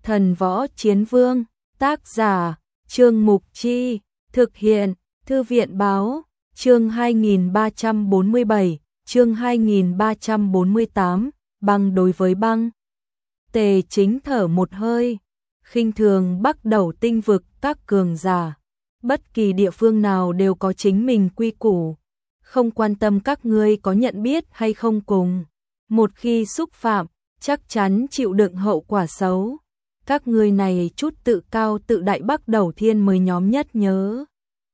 Thần Võ Chiến Vương, tác giả, Trương Mục Chi, thực hiện, Thư viện Báo, chương 2347, chương 2348, băng đối với băng. Tề Chính thở một hơi, khinh thường bắt đầu tinh vực các cường giả. Bất kỳ địa phương nào đều có chính mình quy củ, không quan tâm các ngươi có nhận biết hay không cùng. Một khi xúc phạm, chắc chắn chịu đựng hậu quả xấu. Các ngươi này chút tự cao tự đại bắt đầu thiên mới nhóm nhất nhớ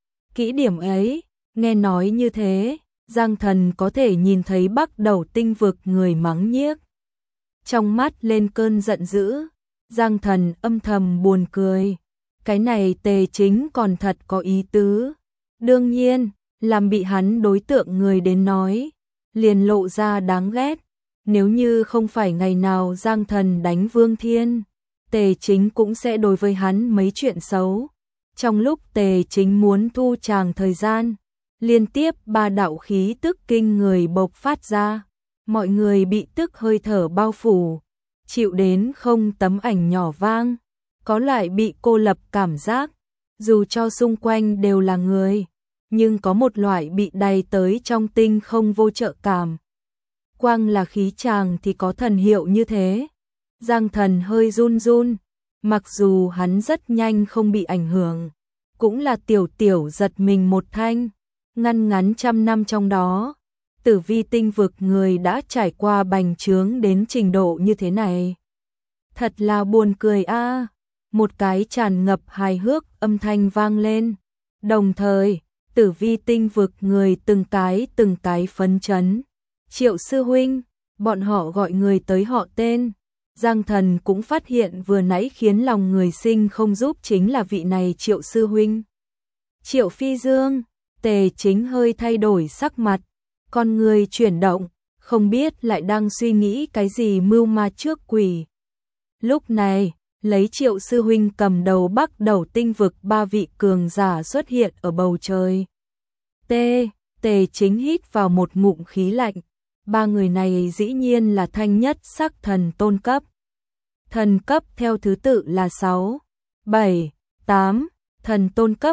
kỹ điểm ấy. Nghe nói như thế, Giang Thần có thể nhìn thấy bắt đầu tinh vực người mắng nhiếc. Trong mắt lên cơn giận dữ, Giang Thần âm thầm buồn cười. Cái này Tề Chính còn thật có ý tứ. Đương nhiên, làm bị hắn đối tượng người đến nói, liền lộ ra đáng ghét. Nếu như không phải ngày nào Giang Thần đánh Vương Thiên, Tề Chính cũng sẽ đối với hắn mấy chuyện xấu. Trong lúc Tề Chính muốn thu tràng thời gian, liên tiếp 3 đạo khí tức kinh người bộc phát ra, mọi người bị tức hơi thở bao phủ, chịu đến không tấm ảnh nhỏ vang, có loại bị cô lập cảm giác, dù cho xung quanh đều là người, nhưng có một loại bị đày tới trong tinh không vô trợ cảm. Quang là khí tràng thì có thần hiệu như thế. Giang Thần hơi run run, mặc dù hắn rất nhanh không bị ảnh hưởng, cũng là tiểu giật mình một thanh. Ngắn 100 năm trong đó, tử vi tinh vực người đã trải qua bành trướng đến trình độ như thế này. Thật là buồn cười a. Một cái tràn ngập hài hước âm thanh vang lên. Đồng thời, tử vi tinh vực người từng cái phấn chấn. Triệu sư huynh, bọn họ gọi người tới họ tên. Giang Thần cũng phát hiện vừa nãy khiến lòng người sinh không giúp chính là vị này Triệu sư huynh. Triệu Phi Dương. Tề Chính hơi thay đổi sắc mặt, con người chuyển động, không biết lại đang suy nghĩ cái gì mưu ma trước quỷ. Lúc này, lấy Triệu sư huynh cầm đầu bắt đầu tinh vực 3 vị cường giả xuất hiện ở bầu trời. Tề Chính hít vào một ngụm khí lạnh, 3 người này dĩ nhiên là thanh nhất sắc thần tôn cấp. Thần cấp theo thứ tự là 6, 7, 8. Thần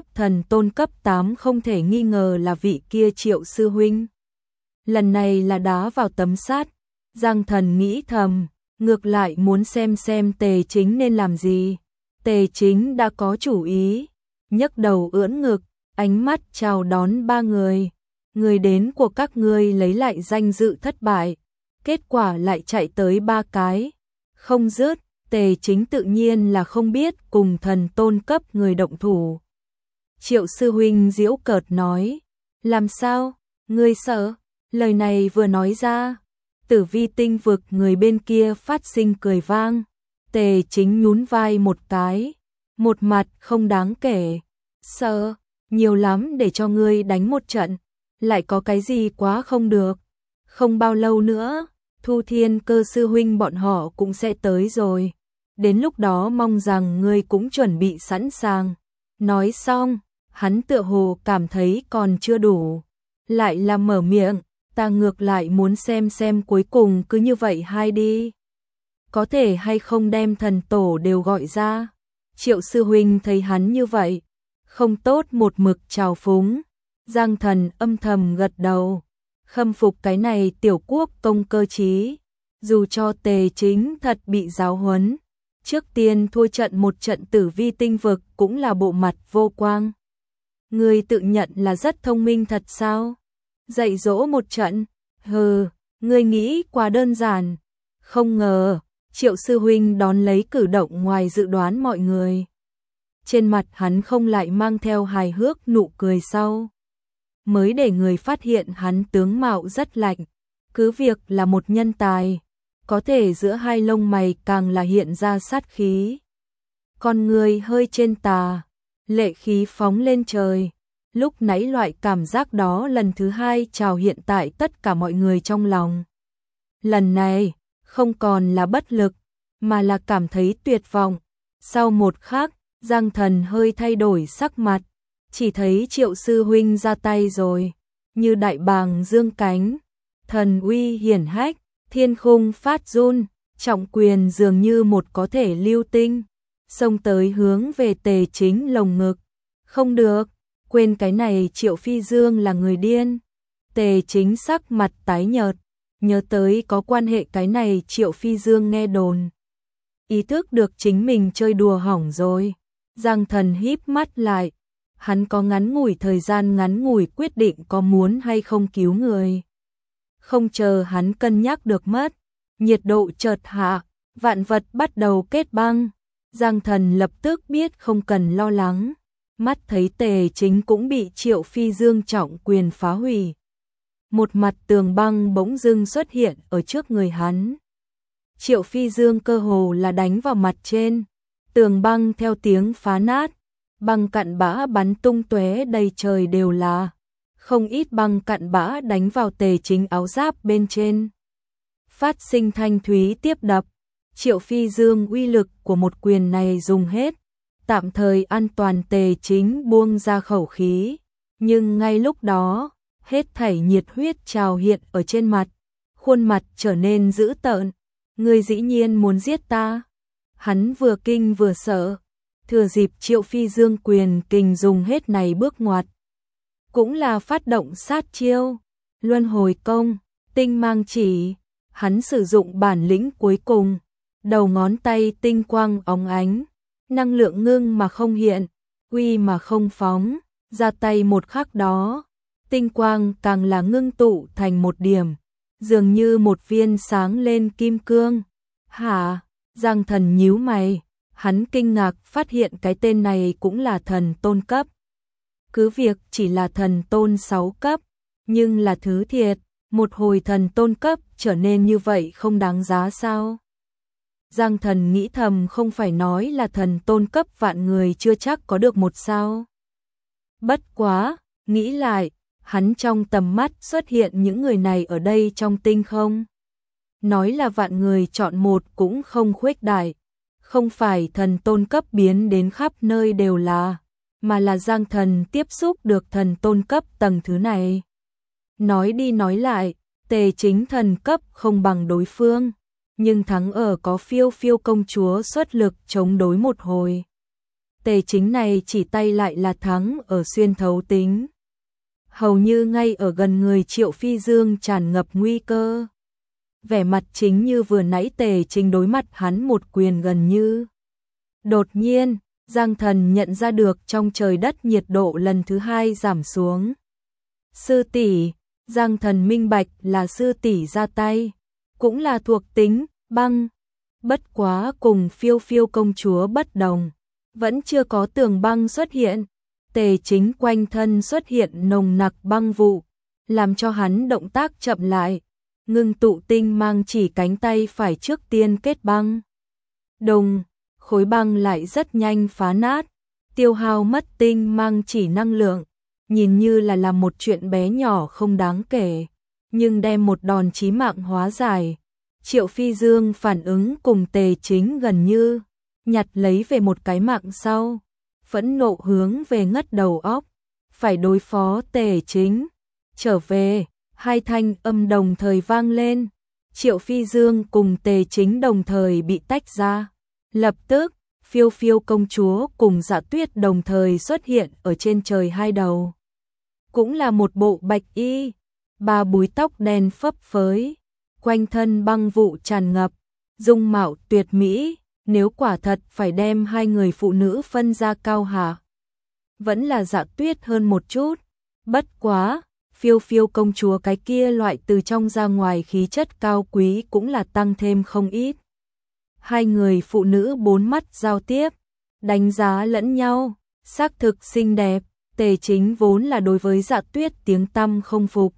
tôn cấp 8 không thể nghi ngờ là vị kia Triệu sư huynh. Lần này là đá vào tấm sắt. Giang Thần nghĩ thầm, ngược lại muốn xem Tề Chính nên làm gì. Tề Chính đã có chủ ý, nhấc đầu ưỡn ngực, ánh mắt chào đón 3 người. Người đến của các ngươi lấy lại danh dự thất bại, kết quả lại chạy tới 3 cái, không dứt. Tề Chính tự nhiên là không biết cùng thần tôn cấp người động thủ. Triệu sư huynh giễu cợt nói, làm sao, ngươi sợ? Lời này vừa nói ra, tử vi tinh vực người bên kia phát sinh cười vang. Tề Chính nhún vai một cái, một mặt không đáng kể. Sợ, nhiều lắm để cho ngươi đánh một trận, lại có cái gì quá không được. Không bao lâu nữa, Thu Thiên Cơ sư huynh bọn họ cũng sẽ tới rồi. Đến lúc đó mong rằng ngươi cũng chuẩn bị sẵn sàng. Nói xong, hắn tựa hồ cảm thấy còn chưa đủ, lại là mở miệng, ta ngược lại muốn xem cuối cùng cứ như vậy hay đi. Có thể hay không đem thần tổ đều gọi ra. Triệu sư huynh thấy hắn như vậy, không tốt một mực trào phúng. Giang Thần âm thầm gật đầu, khâm phục cái này tiểu quốc công cơ trí. Dù cho Tề Chính thật bị giáo huấn, trước tiên thua trận một trận tử vi tinh vực cũng là bộ mặt vô quang. Ngươi tự nhận là rất thông minh thật sao? Dạy dỗ một trận, hừ, ngươi nghĩ quá đơn giản. Không ngờ, Triệu sư huynh đón lấy cử động ngoài dự đoán mọi người. Trên mặt hắn không lại mang theo hài hước nụ cười sau. Mới để người phát hiện hắn tướng mạo rất lạnh, cứ việc là một nhân tài. Có thể giữa hai lông mày càng là hiện ra sát khí. Con người hơi trên tà, lệ khí phóng lên trời. Lúc nãy loại cảm giác đó lần thứ hai trào hiện tại tất cả mọi người trong lòng. Lần này, không còn là bất lực, mà là cảm thấy tuyệt vọng. Sau một khắc, Giang Thần hơi thay đổi sắc mặt, chỉ thấy Triệu sư huynh ra tay rồi, như đại bàng dương cánh, thần uy hiển hách. Thiên khung phát run, trọng quyền dường như một có thể lưu tinh, xông tới hướng về Tề Chính lồng ngực. Không được, quên cái này, Triệu Phi Dương là người điên. Tề Chính sắc mặt tái nhợt, nhớ tới có quan hệ cái này, Triệu Phi Dương nghe đồn. Ý thức được chính mình chơi đùa hỏng rồi. Giang Thần híp mắt lại, hắn có ngắn ngủi thời gian ngắn ngủi quyết định có muốn hay không cứu người. Không chờ hắn cân nhắc được mất, nhiệt độ chợt hạ, vạn vật bắt đầu kết băng. Giang Thần lập tức biết không cần lo lắng, mắt thấy Tề Chính cũng bị Triệu Phi Dương trọng quyền phá hủy. Một mặt tường băng bỗng dưng xuất hiện ở trước người hắn. Triệu Phi Dương cơ hồ là đánh vào mặt trên, tường băng theo tiếng phá nát, băng cặn bã bắn tung tóe đầy trời đều là. Không ít băng cặn bã đánh vào Tề Chính áo giáp bên trên. Phát sinh thanh thúy tiếp đập, Triệu Phi Dương uy lực của một quyền này dùng hết, tạm thời an toàn Tề Chính buông ra khẩu khí, nhưng ngay lúc đó, hết thảy nhiệt huyết trào hiện ở trên mặt, khuôn mặt trở nên dữ tợn. Ngươi dĩ nhiên muốn giết ta? Hắn vừa kinh vừa sợ, thừa dịp Triệu Phi Dương quyền kình dùng hết này bước ngoặt, cũng là phát động sát chiêu, luân hồi công, tinh mang chỉ. Hắn sử dụng bản lĩnh cuối cùng, đầu ngón tay tinh quang óng ánh, năng lượng ngưng mà không hiện, uy mà không phóng, ra tay một khắc đó, tinh quang càng là ngưng tụ thành một điểm, dường như một viên sáng lên kim cương. Hả? Giang Thần nhíu mày, hắn kinh ngạc phát hiện cái tên này cũng là thần tôn cấp. Cứ việc chỉ là thần tôn 6 cấp, nhưng là thứ thiệt, một hồi thần tôn cấp trở nên như vậy không đáng giá sao? Giang Thần nghĩ thầm, không phải nói là thần tôn cấp vạn người chưa chắc có được một sao. Bất quá, nghĩ lại, hắn trong tầm mắt xuất hiện những người này ở đây trong tinh không. Nói là vạn người chọn một cũng không khuếch đại, không phải thần tôn cấp biến đến khắp nơi đều là, mà là Giang Thần tiếp xúc được thần tôn cấp tầng thứ này. Nói đi nói lại, Tề Chính thần cấp không bằng đối phương, nhưng thắng ở có Phiêu Phiêu công chúa xuất lực chống đối một hồi. Tề Chính này chỉ tay lại là thắng ở xuyên thấu tính. Hầu như ngay ở gần người Triệu Phi Dương tràn ngập nguy cơ. Vẻ mặt chính như vừa nãy Tề Chính đối mặt hắn một quyền gần như. Đột nhiên, Giang Thần nhận ra được trong trời đất nhiệt độ lần thứ hai giảm xuống. Sư tỷ, Giang Thần minh bạch là sư tỷ ra tay, cũng là thuộc tính băng. Bất quá cùng Phiêu Phiêu công chúa bất đồng, vẫn chưa có tường băng xuất hiện. Tề Chính quanh thân xuất hiện nồng nặc băng vụ, làm cho hắn động tác chậm lại, ngưng tụ tinh mang chỉ cánh tay phải trước tiên kết băng. Đồng, khối băng lại rất nhanh phá nát, tiêu hao mất tinh mang chỉ năng lượng, nhìn như là làm một chuyện bé nhỏ không đáng kể, nhưng đem một đòn chí mạng hóa giải. Triệu Phi Dương phản ứng cùng Tề Chính gần như, nhặt lấy về một cái mạng sau, phẫn nộ hướng về ngất đầu óc, phải đối phó Tề Chính. Trở về, hai thanh âm đồng thời vang lên, Triệu Phi Dương cùng Tề Chính đồng thời bị tách ra. Lập tức, Phiêu Phiêu công chúa cùng Dạ Tuyết đồng thời xuất hiện ở trên trời hai đầu. Cũng là một bộ bạch y, ba búi tóc đen phấp phới, quanh thân băng vụ tràn ngập, dung mạo tuyệt mỹ, nếu quả thật phải đem hai người phụ nữ phân ra cao hạ, vẫn là Dạ Tuyết hơn một chút. Bất quá, Phiêu Phiêu công chúa cái kia loại từ trong ra ngoài khí chất cao quý cũng là tăng thêm không ít. Hai người phụ nữ bốn mắt giao tiếp, đánh giá lẫn nhau, xác thực xinh đẹp. Tề Chính vốn là đối với Dạ Tuyết tiếng tăm không phục,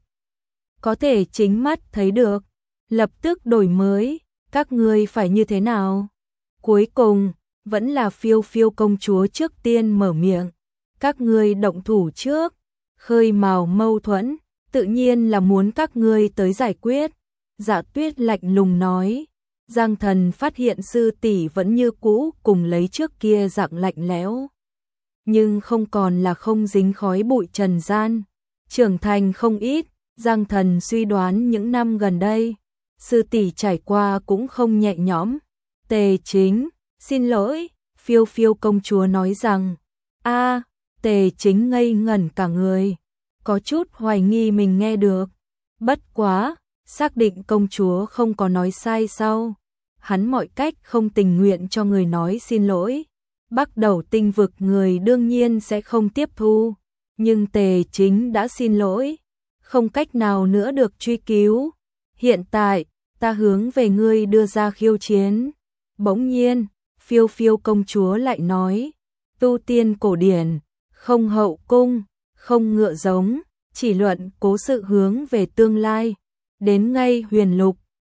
có thể chính mắt thấy được, lập tức đổi mới, các ngươi phải như thế nào? Cuối cùng, vẫn là Phiêu Phiêu công chúa trước tiên mở miệng, các ngươi động thủ trước, khơi mào mâu thuẫn, tự nhiên là muốn các ngươi tới giải quyết. Dạ Tuyết lạnh lùng nói. Giang Thần phát hiện sư tỷ vẫn như cũ cùng lấy trước kia dạng lạnh lẽo, nhưng không còn là không dính khói bụi trần gian, trưởng thành không ít. Giang Thần suy đoán những năm gần đây, sư tỷ trải qua cũng không nhẹ nhõm. Tề Chính, xin lỗi, Phiêu Phiêu công chúa nói rằng, Tề Chính ngây ngẩn cả người, có chút hoài nghi mình nghe được. Bất quá, xác định công chúa không có nói sai sau. Hắn mọi cách không tình nguyện cho người nói xin lỗi. Bắt đầu tinh vực người đương nhiên sẽ không tiếp thu. Nhưng Tề Chính đã xin lỗi. Không cách nào nữa được truy cứu. Hiện tại, ta hướng về ngươi đưa ra khiêu chiến. Bỗng nhiên, Phiêu Phiêu công chúa lại nói, tu tiên cổ điển, không hậu cung, không ngựa giống, chỉ luận cố sự hướng về tương lai. Đến ngay huyền lục,